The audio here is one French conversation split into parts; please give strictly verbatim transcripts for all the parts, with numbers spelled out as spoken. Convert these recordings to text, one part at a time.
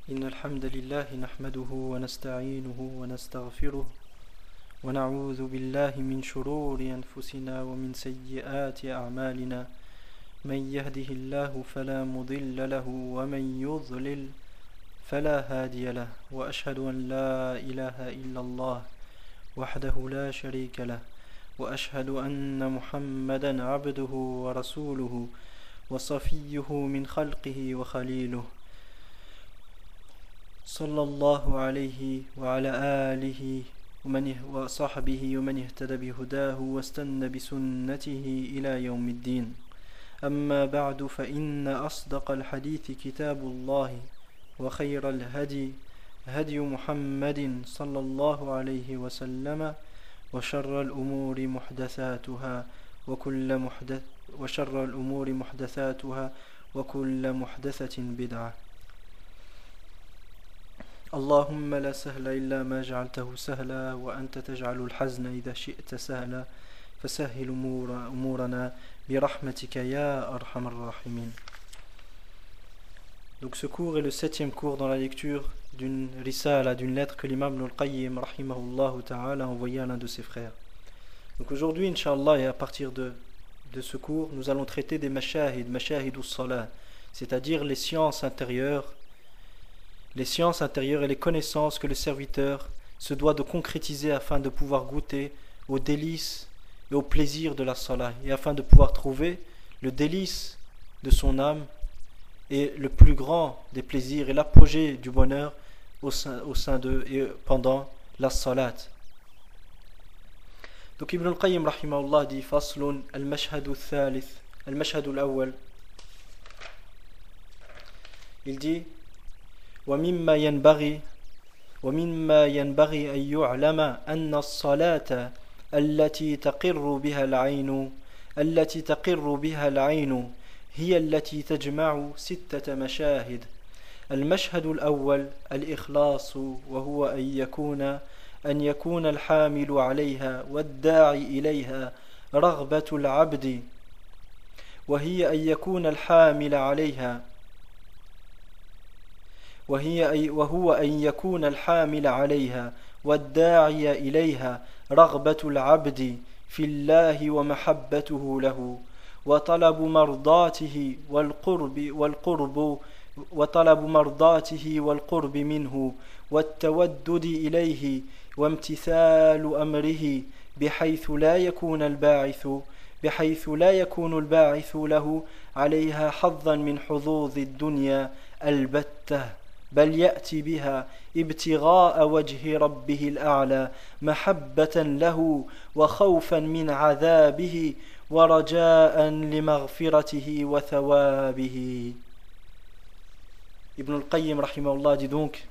إن الحمد لله نحمده ونستعينه ونستغفره ونعوذ بالله من شرور أنفسنا ومن سيئات أعمالنا من يهده الله فلا مضل له ومن يضلل فلا هادي له وأشهد أن لا إله إلا الله وحده لا شريك له وأشهد أن محمدا عبده ورسوله وصفيه من خلقه وخليله صلى الله عليه وعلى آله وصحبه ومن اهتدى بهداه واستنى بسنته إلى يوم الدين. أما بعد فإن أصدق الحديث كتاب الله وخير الهدي هدي محمد صلى الله عليه وسلم وشر الأمور محدثاتها وكل محدث وشر الأمور محدثاتها وكل محدثة بدعة. اللهم لا سهل إلا ما جعلته سهلا وأنت تجعل الحزن إذا شئت سهلا فسهل أمور أمورنا برحمتك يا أرحم الراحمين. Donc ce cours est le septième cours dans la lecture d'une risala, d'une lettre que l'imam Ibn al-Qayyim rahimahullah ta'ala a envoyée à l'un de ses frères. Donc aujourd'hui, Inch'Allah, et à partir de, de ce cours, nous allons traiter des mashahid, mashahid us-salah, c'est-à-dire les sciences intérieures, les sciences intérieures et les connaissances que le serviteur se doit de concrétiser afin de pouvoir goûter aux délices et au plaisir de la salah, et afin de pouvoir trouver le délice de son âme et le plus grand des plaisirs et l'apogée du bonheur au sein, au sein d'eux et pendant la salat. Donc Ibn al-Qayyim rahimahullah dit Faslun al-mashhad al-thalith, al-mashhad al-awwal. Il dit ومما ينبغي ومما ينبغي أن يعلم أن الصلاة التي تقر بها العين التي تقر بها العين هي التي تجمع ستة مشاهد. المشهد الأول الإخلاص، وهو أن يكون أن يكون الحامل عليها والداعي إليها رغبة العبد، وهي أن يكون الحامل عليها وهي وهو أن يكون الحامل عليها والداعي إليها رغبة العبد في الله ومحبته له وطلب مرضاته والقرب والقرب وطلب مرضاته والقرب منه والتودد إليه وامتثال أمره بحيث لا يكون الباعث بحيث لا يكون الباعث له عليها حظا من حظوظ الدنيا البتة، بل يأتي بها ابتغاء وجه ربه الأعلى محبة له وخوفا من عذابه ورجاء لمغفرته وثوابه. Ibn al-Qayyim rahimahullah dit donc,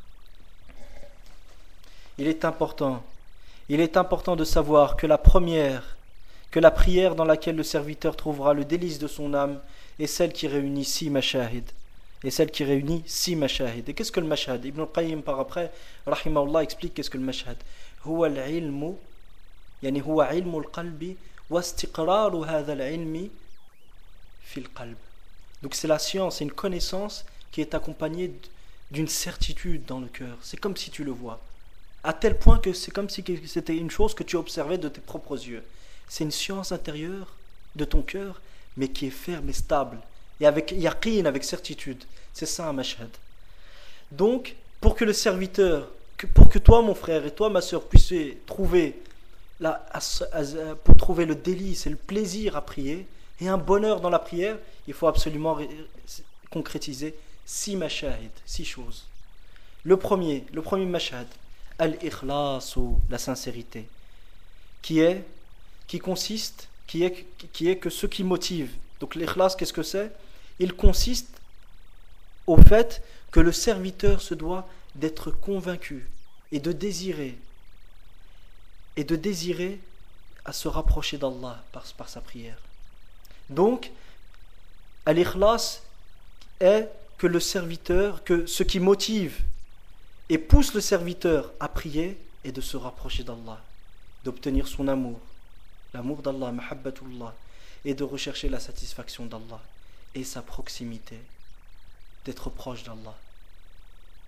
il est important, il est important de savoir que la première, que la prière dans laquelle le serviteur trouvera le délice de son âme est celle qui réunit six mashahid. Et celle qui réunit six mashahid. Et qu'est-ce que le mashahad? Ibn al-Qayyim par après, rahimahullah, explique qu'est-ce que le mashahad. Huwa al-ilmu, yani huwa ilmu al-qalbi wa istiqraru hadha al-ilmi fi al-qalb. Donc c'est la science, c'est une connaissance qui est accompagnée d'une certitude dans le cœur. C'est comme si tu le vois. À tel point que c'est comme si c'était une chose que tu observais de tes propres yeux. C'est une science intérieure de ton cœur, mais qui est ferme et stable. Et avec yaqin, avec certitude. C'est ça un mashhad. Donc, pour que le serviteur, que, pour que toi mon frère et toi ma soeur puissiez trouver, la, pour trouver le délice et le plaisir à prier, et un bonheur dans la prière, il faut absolument ré, concrétiser six mashahid, six choses. Le premier, le premier mashhad, al-ikhlasu, la sincérité, qui est, qui consiste, qui est, qui est que ce qui motive. Donc l'ikhlas, qu'est-ce que c'est? Il consiste au fait que le serviteur se doit d'être convaincu et de désirer et de désirer à se rapprocher d'Allah par, par sa prière. Donc, al-ikhlas est que le serviteur, que ce qui motive et pousse le serviteur à prier est de se rapprocher d'Allah, d'obtenir son amour, l'amour d'Allah, mahabbatullah, et de rechercher la satisfaction d'Allah et sa proximité, d'être proche d'Allah.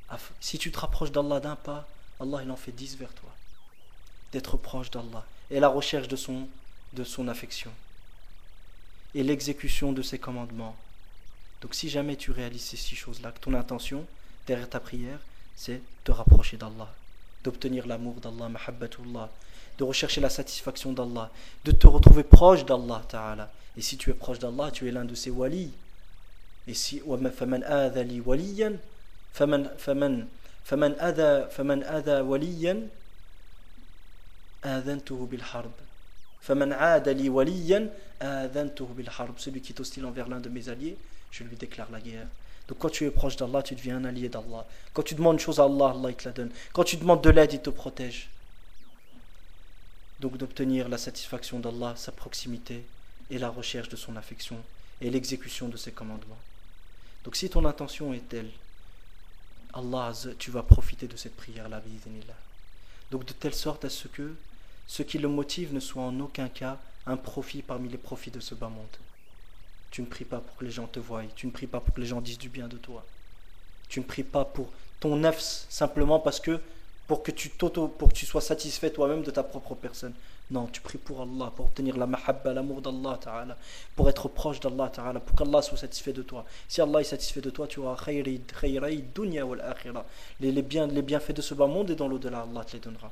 Si tu te rapproches d'Allah d'un pas, Allah il en fait dix vers toi. D'être proche d'Allah et la recherche de son, de son affection et l'exécution de ses commandements. Donc si jamais tu réalises ces six choses-là, que ton intention derrière ta prière, c'est te rapprocher d'Allah, d'obtenir l'amour d'Allah, mahabbatullah, de rechercher la satisfaction d'Allah, de te retrouver proche d'Allah ta'ala. Et si tu es proche d'Allah, tu es l'un de ses walis. Et si فَمَنْ آذَى لِي وَلِيًّا فَمَنْ فَمَنْ فَمَنْ آذَى فَمَنْ آذَى وَلِيًّا آذَنْتُهُ بِالْحَرْبِ فَمَنْ عَادَ لِي وَلِيًّا آذَنْتُهُ بِالْحَرْبِ. Celui qui est hostile envers l'un de mes alliés, je lui déclare la guerre. Donc quand tu es proche d'Allah, tu deviens un allié d'Allah. Quand tu demandes une chose à Allah, Allah il te la donne. Quand tu demandes de l'aide, il te protège. Donc d'obtenir la satisfaction d'Allah, sa proximité et la recherche de son affection et l'exécution de ses commandements. Donc si ton intention est telle, Allah, tu vas profiter de cette prière-là, bi'idhnillah. Donc de telle sorte à ce que ce qui le motive ne soit en aucun cas un profit parmi les profits de ce bas monde. Tu ne pries pas pour que les gens te voient, tu ne pries pas pour que les gens disent du bien de toi. Tu ne pries pas pour ton nafs simplement parce que pour que tu t'auto, pour que tu sois satisfait toi-même de ta propre personne. Non, tu pries pour Allah, pour obtenir la mahabba, l'amour d'Allah ta'ala, pour être proche d'Allah ta'ala, pour qu'Allah soit satisfait de toi. Si Allah est satisfait de toi, tu auras khayri, khayri dunya wal akhirah. Les, les, bien, les bienfaits de ce bas monde et dans l'au-delà, Allah te les donnera.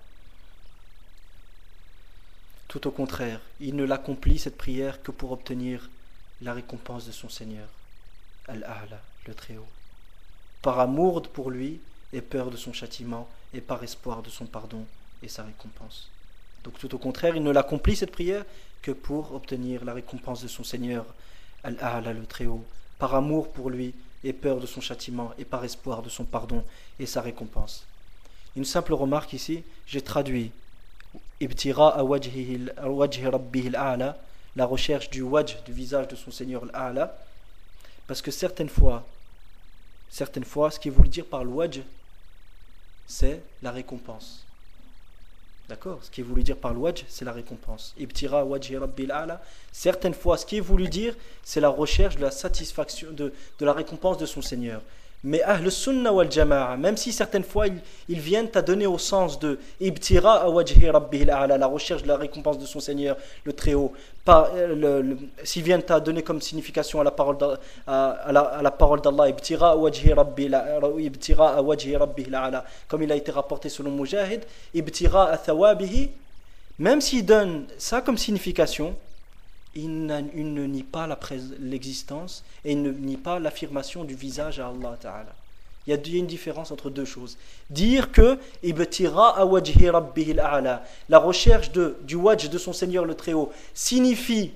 Tout au contraire, il ne l'accomplit cette prière que pour obtenir la récompense de son Seigneur, Al-A'la, le Très-Haut, par amour pour lui et peur de son châtiment et par espoir de son pardon et sa récompense. Donc tout au contraire, il ne l'accomplit cette prière que pour obtenir la récompense de son Seigneur, Al-A'la, le Très-Haut, par amour pour lui et peur de son châtiment et par espoir de son pardon et sa récompense. Une simple remarque ici, j'ai traduit Ibtira'a wajhi rabbihi al-a'la, la recherche du wajh, du visage de son Seigneur al-a'la, parce que certaines fois, certaines fois, ce qu'il voulait dire par le wajh, c'est la récompense. D'accord? Ce qui est voulu dire par le wajh, c'est la récompense. Ibtira wajhi rabbil a'la. Certaines fois, ce qui est voulu dire, c'est la recherche de la satisfaction, de, de la récompense de son Seigneur. Mais Ahl Sunnah wal Jama'a, même si certaines fois ils, ils viennent à donner au sens de Ibtira wajhi rabbil a'la, la recherche de la récompense de son Seigneur, le Très-Haut, pas, le, le, s'ils viennent à donner comme signification à la parole d'Allah, à, à la, à la parole d'Allah, Ibtira wajhi rabbil Ibtira wajhi rabbil a'la, comme il a été rapporté selon Mujahid, Ibtira thawabihi, même s'ils donnent ça comme signification, il ne nie pas la prés- l'existence et il ne nie pas l'affirmation du visage à Allah Ta'ala. Il y a une différence entre deux choses. Dire que Ibtira wajhi rabbihi al-a'la, la recherche de, du wajh de son Seigneur le Très-Haut, signifie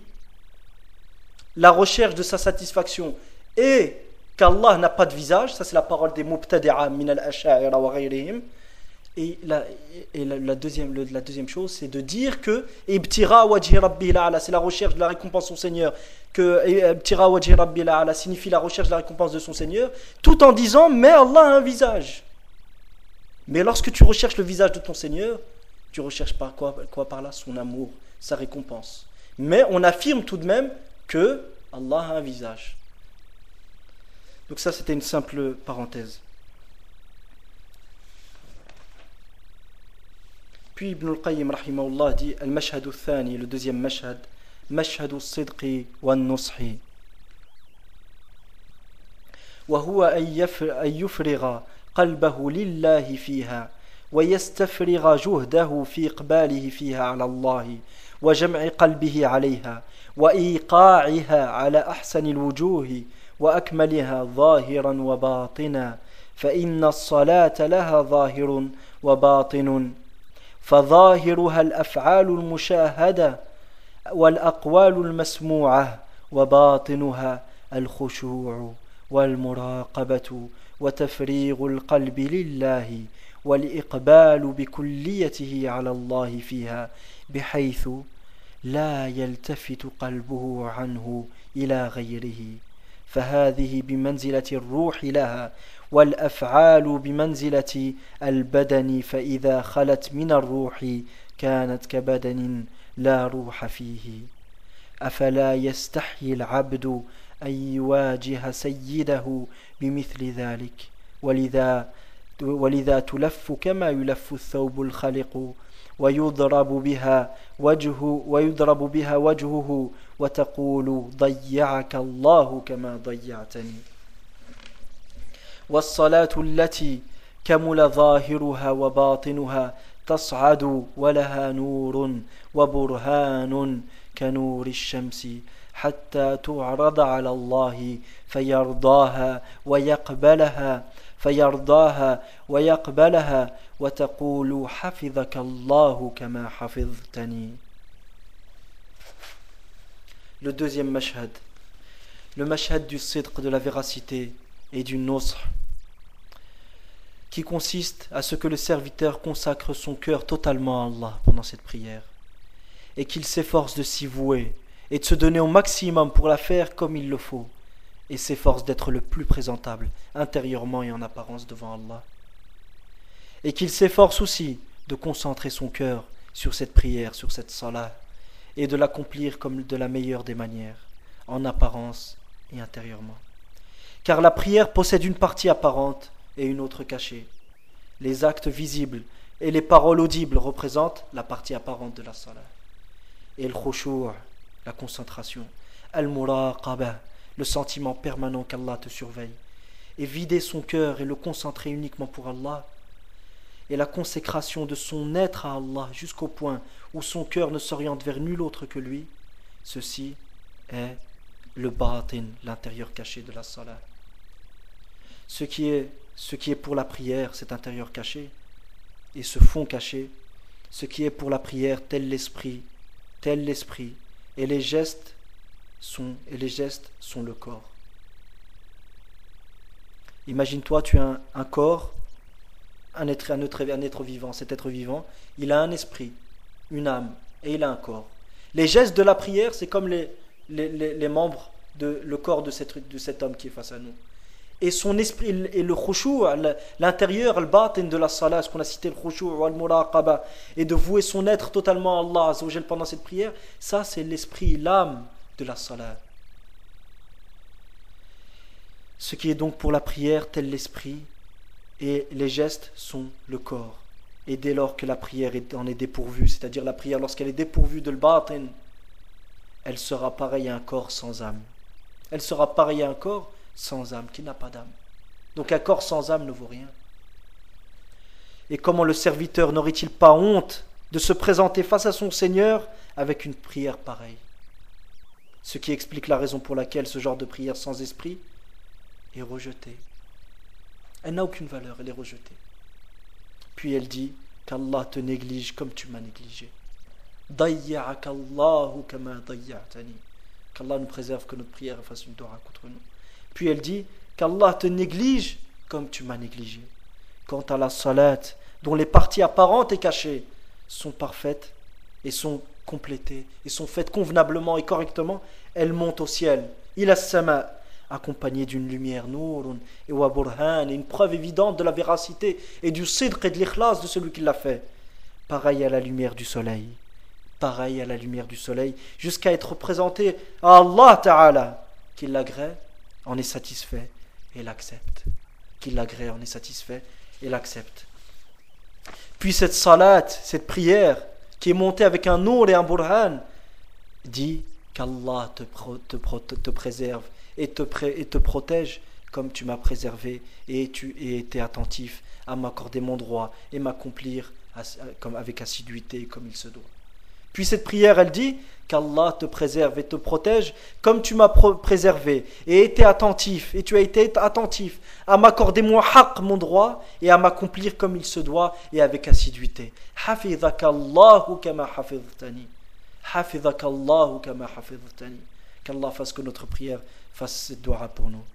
la recherche de sa satisfaction et qu'Allah n'a pas de visage, ça c'est la parole des mubtadi'a min al-asha'ira wa ghayrihim. Et, la, et la, la, deuxième, le, la deuxième chose, c'est de dire que Ibtira wajhi rabbil a'la, c'est la recherche de la récompense de son Seigneur, que Ibtira wajhi rabbil a'la signifie la recherche de la récompense de son Seigneur, tout en disant mais Allah a un visage. Mais lorsque tu recherches le visage de ton Seigneur, tu recherches par quoi, quoi par là? Son amour, sa récompense. Mais on affirme tout de même que Allah a un visage. Donc ça, c'était une simple parenthèse. Puis Ibn al-Qayyim rahimahullah dit al-mashhad al-thani, le deuxième mashhad, mashhad al-sidqi wal-nushi. وهو أن يفرغ قلبه لله فيها ويستفرغ جهده في إقباله فيها على الله وجمع قلبه عليها وإيقاعها على أحسن الوجوه وأكملها ظاهرا وباطنا فإن الصلاة لها ظاهر وباطن فظاهرها الأفعال المشاهدة والأقوال المسموعة وباطنها الخشوع والمراقبة وتفريغ القلب لله والإقبال بكليته على الله فيها بحيث لا يلتفت قلبه عنه إلى غيره فهذه بمنزلة الروح لها والأفعال بمنزلة البدن فإذا خلت من الروح كانت كبدن لا روح فيه أفلا يستحيي العبد أن يواجه سيده بمثل ذلك ولذا ولذا تلف كما يلف الثوب الخلق ويضرب بها وجهه ويضرب بها وجهه وتقول ضيعك الله كما ضيعتني والصلاة التي كمل ظاهرها وباطنها تصعد ولها نور وبرهان كنور الشمس حتى تعرض على الله فيرضاها ويقبلها فيرضاها ويقبلها وتقول حفظك الله كما حفظتني. Le deuxième mashhad, le mashhad du sidq, de la véracité et du nusr, qui consiste à ce que le serviteur consacre son cœur totalement à Allah pendant cette prière et qu'il s'efforce de s'y vouer et de se donner au maximum pour la faire comme il le faut et s'efforce d'être le plus présentable intérieurement et en apparence devant Allah, et qu'il s'efforce aussi de concentrer son cœur sur cette prière, sur cette salat, et de l'accomplir comme de la meilleure des manières, en apparence et intérieurement. Car la prière possède une partie apparente et une autre cachée. Les actes visibles et les paroles audibles représentent la partie apparente de la salat. Et le khushu', la concentration, al-muraqaba, le sentiment permanent qu'Allah te surveille, et vider son cœur et le concentrer uniquement pour Allah, et la consécration de son être à Allah jusqu'au point où son cœur ne s'oriente vers nul autre que lui, ceci est le batin, l'intérieur caché de la salat. Ce qui est, ce qui est pour la prière, cet intérieur caché, et ce fond caché, ce qui est pour la prière, tel l'esprit, tel l'esprit, et les gestes sont, et les gestes sont le corps. Imagine-toi, tu as un, un corps, un être, un, être, un être vivant. Cet être vivant, il a un esprit, une âme, et il a un corps. Les gestes de la prière, c'est comme les, les, les, les membres de le corps de, cette, de cet homme qui est face à nous. Et son esprit, et le khushu', l'intérieur, le batin de la salat, ce qu'on a cité, le khushu' ou al-muraqaba, et de vouer son être totalement à Allah Azza wa Jal pendant cette prière, ça c'est l'esprit, l'âme de la salat. Ce qui est donc pour la prière, tel l'esprit, et les gestes sont le corps. Et dès lors que la prière en est dépourvue, c'est-à-dire la prière lorsqu'elle est dépourvue de l'batin, elle sera pareille à un corps sans âme. Elle sera pareille à un corps sans âme, qui n'a pas d'âme. Donc un corps sans âme ne vaut rien. Et comment le serviteur n'aurait-il pas honte de se présenter face à son Seigneur avec une prière pareille? Ce qui explique la raison pour laquelle ce genre de prière sans esprit est rejetée. Elle n'a aucune valeur, elle est rejetée. Puis elle dit qu'Allah te néglige comme tu m'as négligé. Dayya'aka Allahu kama dayya'tani. Qu'Allah nous préserve, que notre prière fasse une dora contre nous. Puis elle dit qu'Allah te néglige comme tu m'as négligé. Quant à la salat, dont les parties apparentes et cachées sont parfaites et sont complétées et sont faites convenablement et correctement, elle monte au ciel. Il a sama, accompagnée d'une lumière nourun et wa burhan, et une preuve évidente de la véracité et du sidq et de l'ikhlas de celui qui l'a fait. Pareil à la lumière du soleil. Pareil à la lumière du soleil, jusqu'à être présenté à Allah Ta'ala, qui l'agrée, en est satisfait et l'accepte. Qui l'agrée, en est satisfait et l'accepte. Puis cette salat, cette prière, qui est montée avec un nour et un burhan, dit qu'Allah te, pro, te, pro, te préserve et te, pré, et te protège comme tu m'as préservé et tu et été attentif à m'accorder mon droit et m'accomplir as, comme, avec assiduité comme il se doit. Puis cette prière, elle dit qu'Allah te préserve et te protège comme tu m'as préservé et été attentif, et tu as été attentif à m'accorder mon haqq, mon droit, et à m'accomplir comme il se doit et avec assiduité. Hafidhaka Allahu kama hafidhtani. Hafidhaka Allahu kama hafidhtani. Qu'Allah fasse que notre prière fasse cette dua pour nous.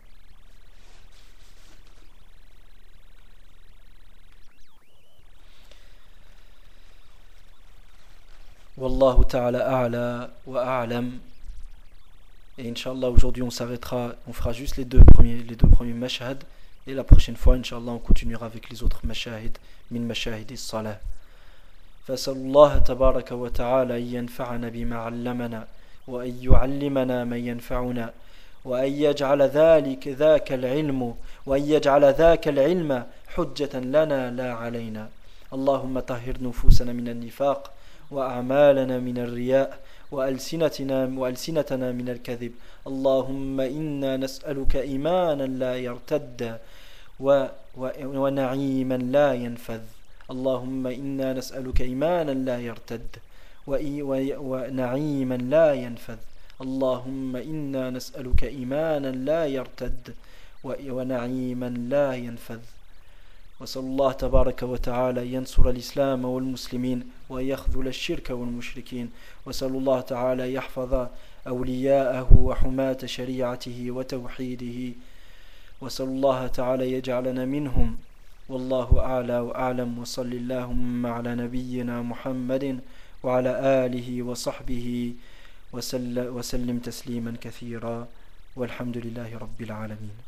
Wallahu ta'ala a'la wa a'lam. Et Inch'Allah, aujourd'hui on s'arrêtera, on fera juste les deux premiers, les deux premiers mashahid, et la prochaine fois Inch'Allah on continuera avec les autres mashahid min mashahid as-salah. فَأَسْأَلُ اللَّهَ تَبَارَكَ وَتَعَالَى أَن يَنفَعَنَا بِمَا عَلَّمَنَا وأن يعلمنا ما ينفعنا وأن يجعل ذلك ذاك العلم وأن يجعل ذاك العلم حجة لنا لا علينا. اللهم طهر نفوسنا من النفاق وأعمالنا من الرياء وألسنتنا, وألسنتنا من الكذب. اللهم إنا نسألك إيمانا لا يرتد و و ونعيما لا ينفذ. اللهم إنا نسألك إيمانا لا يرتد ونعيما لا ينفذ. اللهم إنا نسألك إيمانا لا يرتد ونعيما لا ينفذ. وصلى الله تبارك وتعالى ينصر الإسلام والمسلمين ويخذل الشرك والمشركين. وصلى الله تعالى يحفظ أولياءه وحماة شريعته وتوحيده. وصلى الله تعالى يجعلنا منهم. والله أعلى وأعلم. وصل اللهم على نبينا محمد وعلى آله وصحبه وسلم تسليما كثيرا والحمد لله رب العالمين.